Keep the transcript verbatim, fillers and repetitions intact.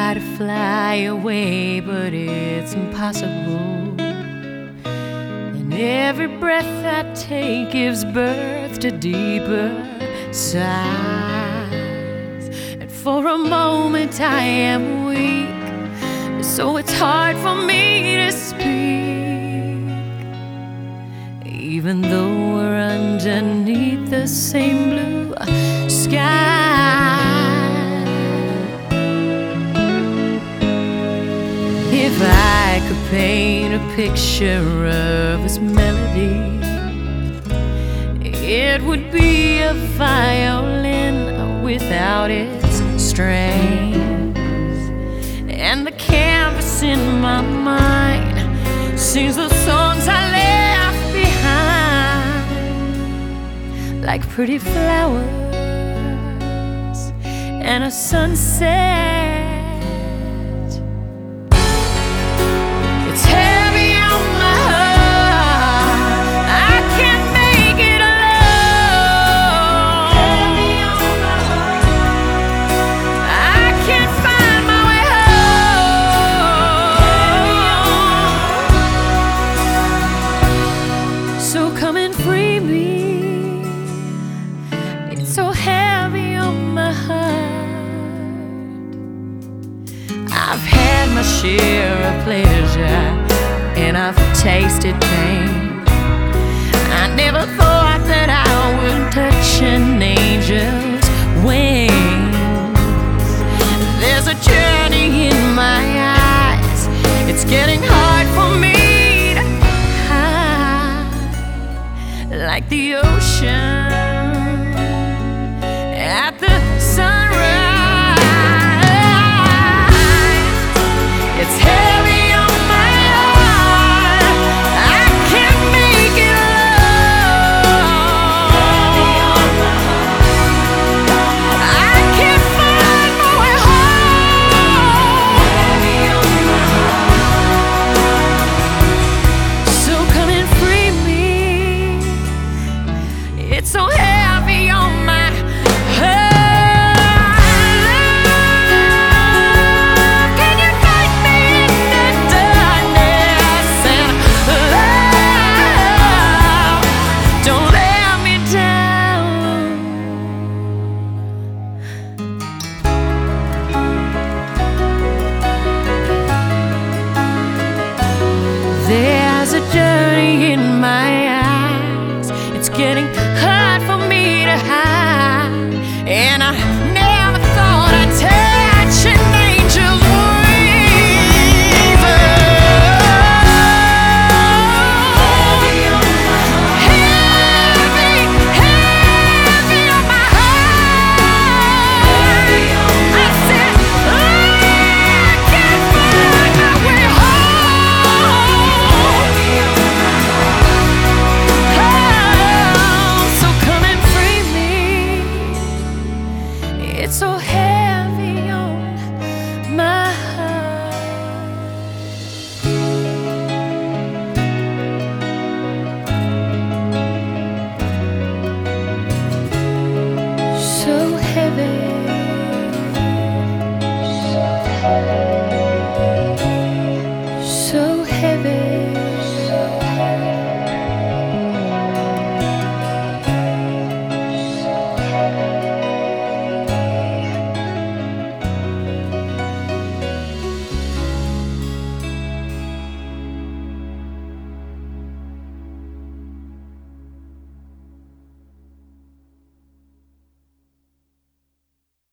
try to fly away, but it's impossible. And every breath I take gives birth to deeper sighs. And for a moment I am weak, so it's hard for me to speak, even though we're underneath the same blue sky. If I could paint a picture of this melody, it would be a violin without its strings, and the canvas in my mind sings the songs I left behind, like pretty flowers and a sunset. So come and free me, it's so heavy on my heart. I've had my share of pleasure and I've tasted pain. I never thought that I would touch an angel's wings. There's a journey in my eyes, it's getting hard for me, like the